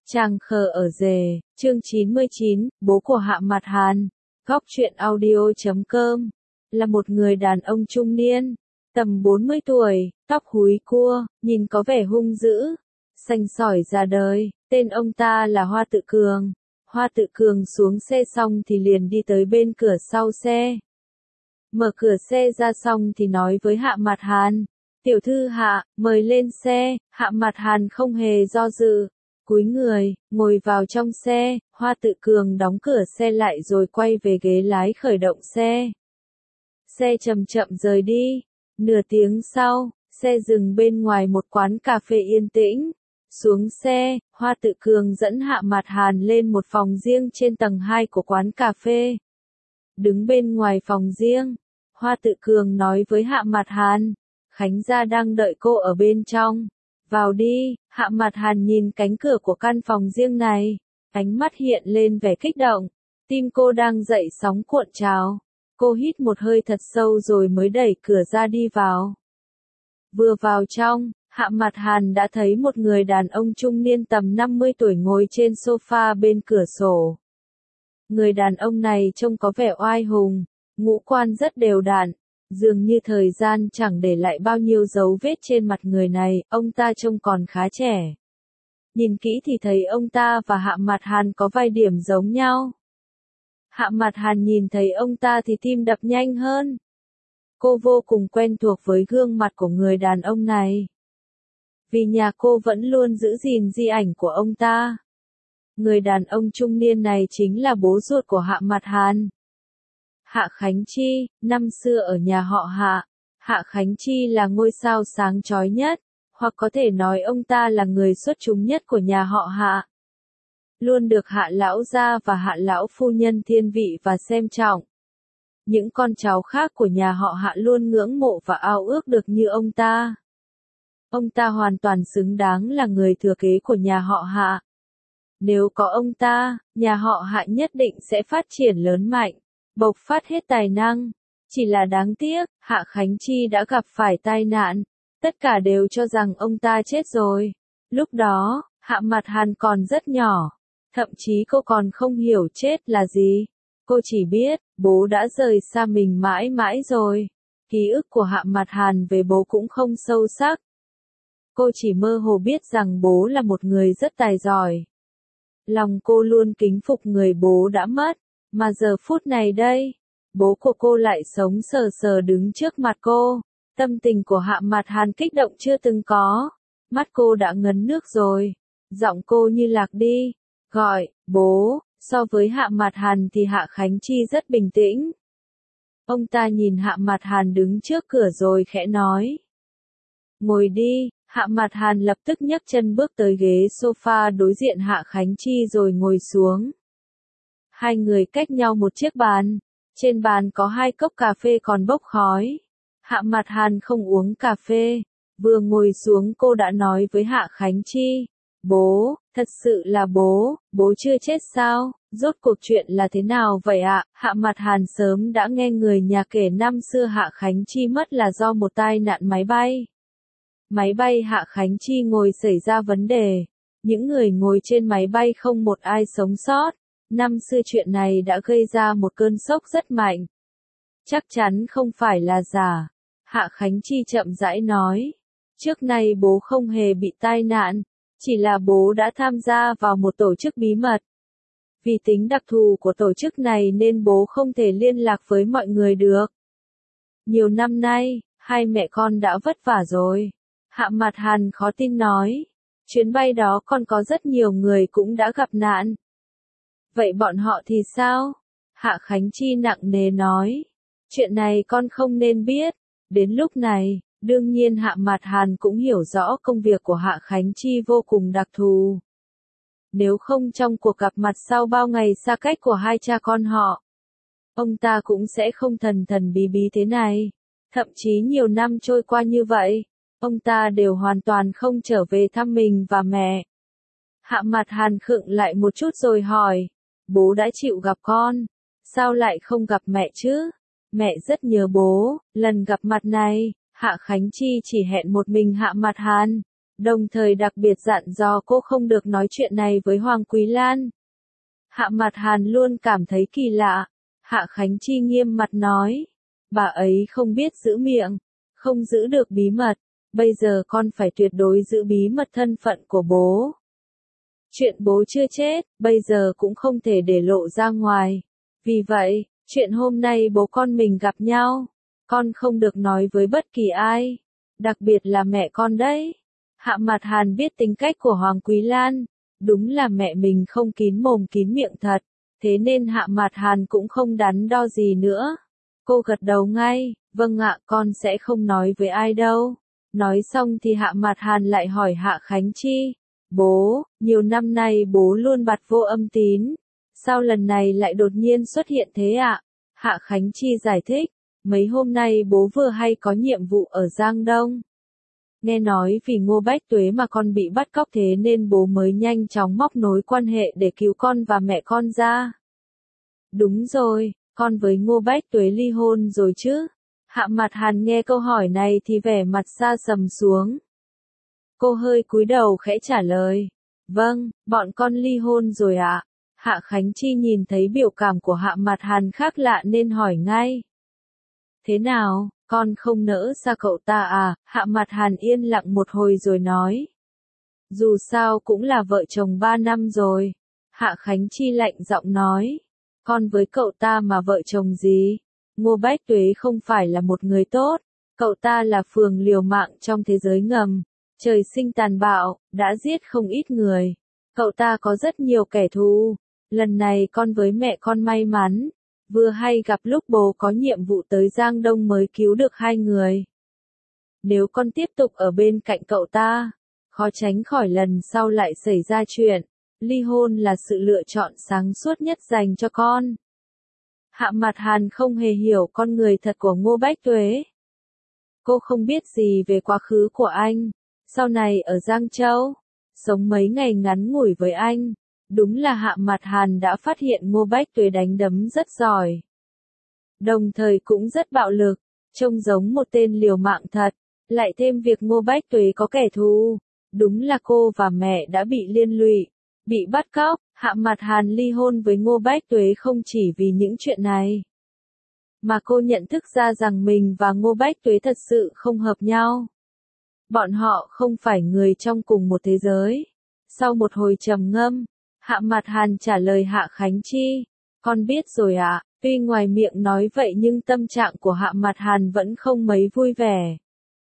Chàng khờ ở rể, chương 99, bố của Hạ Mạt Hàn. Góc truyện audio.com. Là một người đàn ông trung niên, tầm 40 tuổi, tóc húi cua, nhìn có vẻ hung dữ, xanh sỏi ra đời. Tên ông ta là Hoa Tự Cường. Hoa Tự Cường xuống xe xong thì liền đi tới bên cửa sau xe. Mở cửa xe ra xong thì nói với Hạ Mạt Hàn. Tiểu thư Hạ, mời lên xe. Hạ Mạt Hàn không hề do dự. Cúi người, ngồi vào trong xe. Hoa Tự Cường đóng cửa xe lại rồi quay về ghế lái khởi động xe. Xe chậm chậm rời đi. Nửa tiếng sau, xe dừng bên ngoài một quán cà phê yên tĩnh. Xuống xe, Hoa Tự Cường dẫn Hạ Mạt Hàn lên một phòng riêng trên tầng 2 của quán cà phê. Đứng bên ngoài phòng riêng, Hoa Tự Cường nói với Hạ Mạt Hàn, Khánh gia đang đợi cô ở bên trong. Vào đi. Hạ Mạt Hàn nhìn cánh cửa của căn phòng riêng này, ánh mắt hiện lên vẻ kích động. Tim cô đang dậy sóng cuộn trào. Cô hít một hơi thật sâu rồi mới đẩy cửa ra đi vào. Vừa vào trong, Hạ Mạt Hàn đã thấy một người đàn ông trung niên tầm 50 tuổi ngồi trên sofa bên cửa sổ. Người đàn ông này trông có vẻ oai hùng, ngũ quan rất đều đặn. Dường như thời gian chẳng để lại bao nhiêu dấu vết trên mặt người này, ông ta trông còn khá trẻ. Nhìn kỹ thì thấy ông ta và Hạ Mạt Hàn có vài điểm giống nhau. Hạ Mạt Hàn nhìn thấy ông ta thì tim đập nhanh hơn. Cô vô cùng quen thuộc với gương mặt của người đàn ông này. Vì nhà cô vẫn luôn giữ gìn di ảnh của ông ta. Người đàn ông trung niên này chính là bố ruột của Hạ Mạt Hàn. Hạ Khánh Chi, năm xưa ở nhà họ Hạ, Hạ Khánh Chi là ngôi sao sáng chói nhất, hoặc có thể nói ông ta là người xuất chúng nhất của nhà họ Hạ. Luôn được Hạ lão gia và Hạ lão phu nhân thiên vị và xem trọng. Những con cháu khác của nhà họ Hạ luôn ngưỡng mộ và ao ước được như ông ta. Ông ta hoàn toàn xứng đáng là người thừa kế của nhà họ Hạ. Nếu có ông ta, nhà họ Hạ nhất định sẽ phát triển lớn mạnh, bộc phát hết tài năng. Chỉ là đáng tiếc, Hạ Khánh Chi đã gặp phải tai nạn. Tất cả đều cho rằng ông ta chết rồi. Lúc đó, Hạ Mạt Hàn còn rất nhỏ. Thậm chí cô còn không hiểu chết là gì. Cô chỉ biết, bố đã rời xa mình mãi mãi rồi. Ký ức của Hạ Mạt Hàn về bố cũng không sâu sắc. Cô chỉ mơ hồ biết rằng bố là một người rất tài giỏi. Lòng cô luôn kính phục người bố đã mất. Mà giờ phút này đây, bố của cô lại sống sờ sờ đứng trước mặt cô. Tâm tình của Hạ Mạt Hàn kích động chưa từng có. Mắt cô đã ngấn nước rồi. Giọng cô như lạc đi. Gọi, bố. So với Hạ Mạt Hàn thì Hạ Khánh Chi rất bình tĩnh. Ông ta nhìn Hạ Mạt Hàn đứng trước cửa rồi khẽ nói. Ngồi đi. Hạ Mạt Hàn lập tức nhấc chân bước tới ghế sofa đối diện Hạ Khánh Chi rồi ngồi xuống. Hai người cách nhau một chiếc bàn. Trên bàn có 2 cốc cà phê còn bốc khói. Hạ Mạt Hàn không uống cà phê. Vừa ngồi xuống cô đã nói với Hạ Khánh Chi. Bố, thật sự là bố chưa chết sao? Rốt cuộc chuyện là thế nào vậy ạ? Hạ Mạt Hàn sớm đã nghe người nhà kể năm xưa Hạ Khánh Chi mất là do một tai nạn máy bay. Máy bay Hạ Khánh Chi ngồi xảy ra vấn đề. Những người ngồi trên máy bay không một ai sống sót. Năm xưa chuyện này đã gây ra một cơn sốc rất mạnh. Chắc chắn không phải là giả. Hạ Khánh Chi chậm rãi nói. Trước nay bố không hề bị tai nạn. Chỉ là bố đã tham gia vào một tổ chức bí mật. Vì tính đặc thù của tổ chức này nên bố không thể liên lạc với mọi người được. Nhiều năm nay, hai mẹ con đã vất vả rồi. Hạ Mạt Hàn khó tin nói. Chuyến bay đó còn có rất nhiều người cũng đã gặp nạn. Vậy bọn họ thì sao? Hạ Khánh Chi nặng nề nói. Chuyện này con không nên biết. Đến lúc này, đương nhiên Hạ Mạt Hàn cũng hiểu rõ công việc của Hạ Khánh Chi vô cùng đặc thù. Nếu không trong cuộc gặp mặt sau bao ngày xa cách của hai cha con họ, ông ta cũng sẽ không thần thần bí bí thế này. Thậm chí nhiều năm trôi qua như vậy, ông ta đều hoàn toàn không trở về thăm mình và mẹ. Hạ Mạt Hàn khựng lại một chút rồi hỏi. Bố đã chịu gặp con. Sao lại không gặp mẹ chứ? Mẹ rất nhớ bố. Lần gặp mặt này, Hạ Khánh Chi chỉ hẹn một mình Hạ Mạt Hàn. Đồng thời đặc biệt dặn dò cô không được nói chuyện này với Hoàng Quý Lan. Hạ Mặt Hàn luôn cảm thấy kỳ lạ. Hạ Khánh Chi nghiêm mặt nói. Bà ấy không biết giữ miệng, không giữ được bí mật. Bây giờ con phải tuyệt đối giữ bí mật thân phận của bố. Chuyện bố chưa chết, bây giờ cũng không thể để lộ ra ngoài. Vì vậy, chuyện hôm nay bố con mình gặp nhau, con không được nói với bất kỳ ai. Đặc biệt là mẹ con đấy. Hạ Mặt Hàn biết tính cách của Hoàng Quý Lan. Đúng là mẹ mình không kín mồm kín miệng thật. Thế nên Hạ Mặt Hàn cũng không đắn đo gì nữa. Cô gật đầu ngay, vâng ạ, con sẽ không nói với ai đâu. Nói xong thì Hạ Mặt Hàn lại hỏi Hạ Khánh Chi. Bố, nhiều năm nay bố luôn bặt vô âm tín. Sao lần này lại đột nhiên xuất hiện thế ạ? Hạ Khánh Chi giải thích. Mấy hôm nay bố vừa hay có nhiệm vụ ở Giang Đông. Nghe nói vì Ngô Bách Tuế mà con bị bắt cóc thế nên bố mới nhanh chóng móc nối quan hệ để cứu con và mẹ con ra. Đúng rồi, con với Ngô Bách Tuế ly hôn rồi chứ? Hạ Mặt Hàn nghe câu hỏi này thì vẻ mặt sa sầm xuống. Cô hơi cúi đầu khẽ trả lời. Vâng, bọn con ly hôn rồi ạ. Hạ Khánh Chi nhìn thấy biểu cảm của Hạ Mặt Hàn khác lạ nên hỏi ngay. Thế nào, con không nỡ xa cậu ta à? Hạ Mặt Hàn yên lặng một hồi rồi nói. Dù sao cũng là vợ chồng 3 năm rồi. Hạ Khánh Chi lạnh giọng nói. Con với cậu ta mà vợ chồng gì? Ngô Bách Tuế không phải là một người tốt. Cậu ta là phường liều mạng trong thế giới ngầm. Trời sinh tàn bạo, đã giết không ít người. Cậu ta có rất nhiều kẻ thù. Lần này con với mẹ con may mắn. Vừa hay gặp lúc bố có nhiệm vụ tới Giang Đông mới cứu được 2 người. Nếu con tiếp tục ở bên cạnh cậu ta, khó tránh khỏi lần sau lại xảy ra chuyện. Ly hôn là sự lựa chọn sáng suốt nhất dành cho con. Hạ Mặt Hàn không hề hiểu con người thật của Ngô Bách Tuế. Cô không biết gì về quá khứ của anh. Sau này ở Giang Châu, sống mấy ngày ngắn ngủi với anh. Đúng là Hạ Mặt Hàn đã phát hiện Ngô Bách Tuế đánh đấm rất giỏi. Đồng thời cũng rất bạo lực, trông giống một tên liều mạng thật. Lại thêm việc Ngô Bách Tuế có kẻ thù. Đúng là cô và mẹ đã bị liên lụy, bị bắt cóc. Hạ Mặt Hàn ly hôn với Ngô Bách Tuế không chỉ vì những chuyện này. Mà cô nhận thức ra rằng mình và Ngô Bách Tuế thật sự không hợp nhau. Bọn họ không phải người trong cùng một thế giới. Sau một hồi trầm ngâm, Hạ Mặt Hàn trả lời Hạ Khánh Chi. Con biết rồi ạ. Tuy ngoài miệng nói vậy nhưng tâm trạng của Hạ Mặt Hàn vẫn không mấy vui vẻ.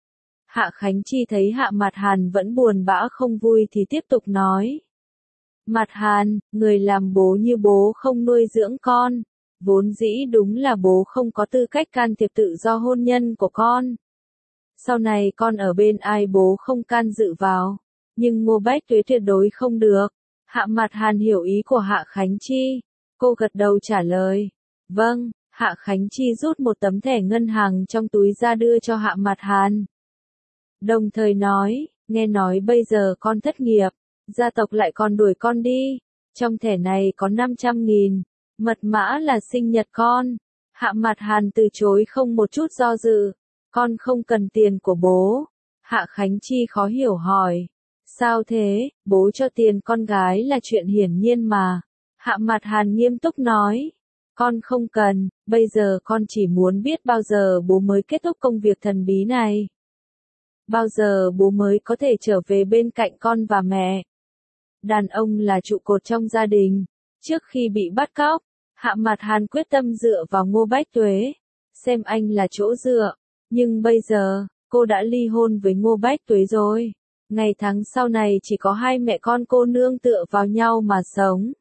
Hạ Khánh Chi thấy Hạ Mặt Hàn vẫn buồn bã không vui thì tiếp tục nói. Mặt Hàn, người làm bố như bố không nuôi dưỡng con. Vốn dĩ đúng là bố không có tư cách can thiệp tự do hôn nhân của con. Sau này con ở bên ai bố không can dự vào. Nhưng Ngô Bách Tuế tuyệt đối không được. Hạ Mặt Hàn hiểu ý của Hạ Khánh Chi. Cô gật đầu trả lời. Vâng, Hạ Khánh Chi rút một tấm thẻ ngân hàng trong túi ra đưa cho Hạ Mặt Hàn. Đồng thời nói, nghe nói bây giờ con thất nghiệp, gia tộc lại còn đuổi con đi. Trong thẻ này có 500.000, mật mã là sinh nhật con. Hạ Mặt Hàn từ chối không một chút do dự. Con không cần tiền của bố. Hạ Khánh Chi khó hiểu hỏi. Sao thế, bố cho tiền con gái là chuyện hiển nhiên mà. Hạ Mặt Hàn nghiêm túc nói. Con không cần, bây giờ con chỉ muốn biết bao giờ bố mới kết thúc công việc thần bí này. Bao giờ bố mới có thể trở về bên cạnh con và mẹ. Đàn ông là trụ cột trong gia đình. Trước khi bị bắt cóc, Hạ Mặt Hàn quyết tâm dựa vào Ngô Bách Tuế. Xem anh là chỗ dựa. Nhưng bây giờ, cô đã ly hôn với Ngô Bách Tuế rồi. Ngày tháng sau này chỉ có 2 mẹ con cô nương tựa vào nhau mà sống.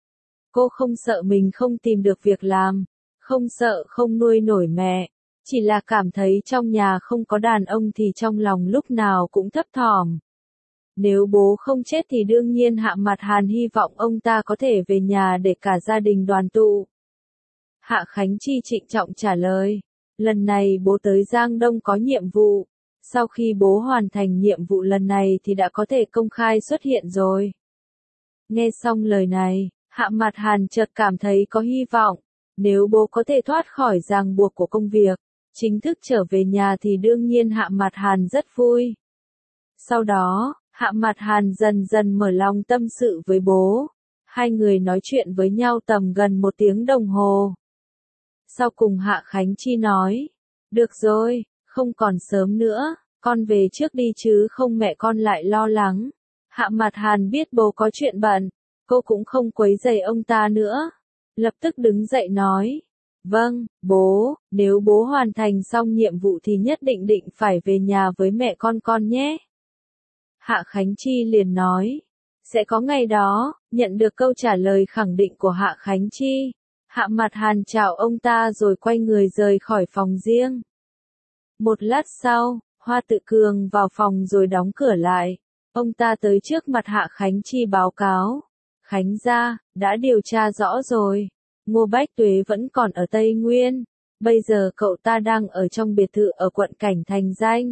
Cô không sợ mình không tìm được việc làm. Không sợ không nuôi nổi mẹ. Chỉ là cảm thấy trong nhà không có đàn ông thì trong lòng lúc nào cũng thấp thỏm. Nếu bố không chết thì đương nhiên Hạ Mặt Hàn hy vọng ông ta có thể về nhà để cả gia đình đoàn tụ. Hạ Khánh Chi trịnh trọng trả lời. Lần này bố tới Giang Đông có nhiệm vụ. Sau khi bố hoàn thành nhiệm vụ lần này thì đã có thể công khai xuất hiện rồi. Nghe xong lời này, Hạ Mặt Hàn chợt cảm thấy có hy vọng. Nếu bố có thể thoát khỏi ràng buộc của công việc, chính thức trở về nhà thì đương nhiên Hạ Mặt Hàn rất vui. Sau đó, Hạ Mạt Hàn dần dần mở lòng tâm sự với bố. Hai người nói chuyện với nhau tầm gần 1 tiếng đồng hồ. Sau cùng Hạ Khánh Chi nói, được rồi, không còn sớm nữa, con về trước đi chứ không mẹ con lại lo lắng. Hạ Mạt Hàn biết bố có chuyện bận, cô cũng không quấy rầy ông ta nữa. Lập tức đứng dậy nói, vâng, bố, nếu bố hoàn thành xong nhiệm vụ thì nhất định phải về nhà với mẹ con nhé. Hạ Khánh Chi liền nói, sẽ có ngày đó. Nhận được câu trả lời khẳng định của Hạ Khánh Chi, Hạ Mạt Hàn chào ông ta rồi quay người rời khỏi phòng riêng. Một lát sau, Hoa Tự Cường vào phòng rồi đóng cửa lại. Ông ta tới trước mặt Hạ Khánh Chi báo cáo. Khánh gia, đã điều tra rõ rồi. Ngô Bách Tuế vẫn còn ở Tây Nguyên. Bây giờ cậu ta đang ở trong biệt thự ở quận Cảnh Thành Danh.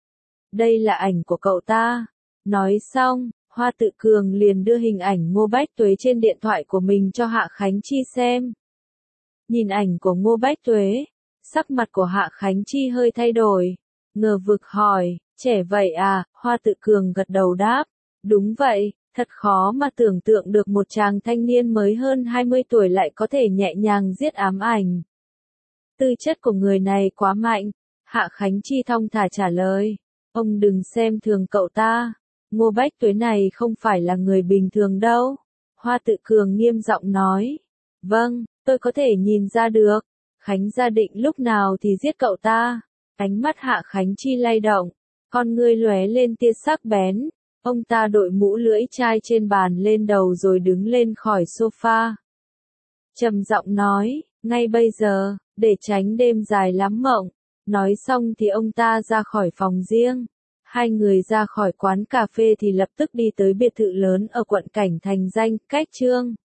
Đây là ảnh của cậu ta. Nói xong, Hoa Tự Cường liền đưa hình ảnh Ngô Bách Tuế trên điện thoại của mình cho Hạ Khánh Chi xem. Nhìn ảnh của Ngô Bách Tuế, sắc mặt của Hạ Khánh Chi hơi thay đổi. Ngờ vực hỏi, trẻ vậy à? Hoa Tự Cường gật đầu đáp, đúng vậy, thật khó mà tưởng tượng được một chàng thanh niên mới hơn 20 tuổi lại có thể nhẹ nhàng giết ám ảnh. Tư chất của người này quá mạnh. Hạ Khánh Chi thong thả trả lời, ông đừng xem thường cậu ta. Ngô Bách Tuế này không phải là người bình thường đâu. Hoa Tự Cường nghiêm giọng nói, vâng, tôi có thể nhìn ra được. Khánh gia định lúc nào thì giết cậu ta. Ánh mắt Hạ Khánh Chi lay động, con ngươi lóe lên tia sắc bén. Ông ta đội mũ lưỡi chai trên bàn lên đầu rồi đứng lên khỏi sofa. Trầm giọng nói, ngay bây giờ, để tránh đêm dài lắm mộng. Nói xong thì ông ta ra khỏi phòng riêng. Hai người ra khỏi quán cà phê thì lập tức đi tới biệt thự lớn ở quận Cảnh Thành Danh, cách Chương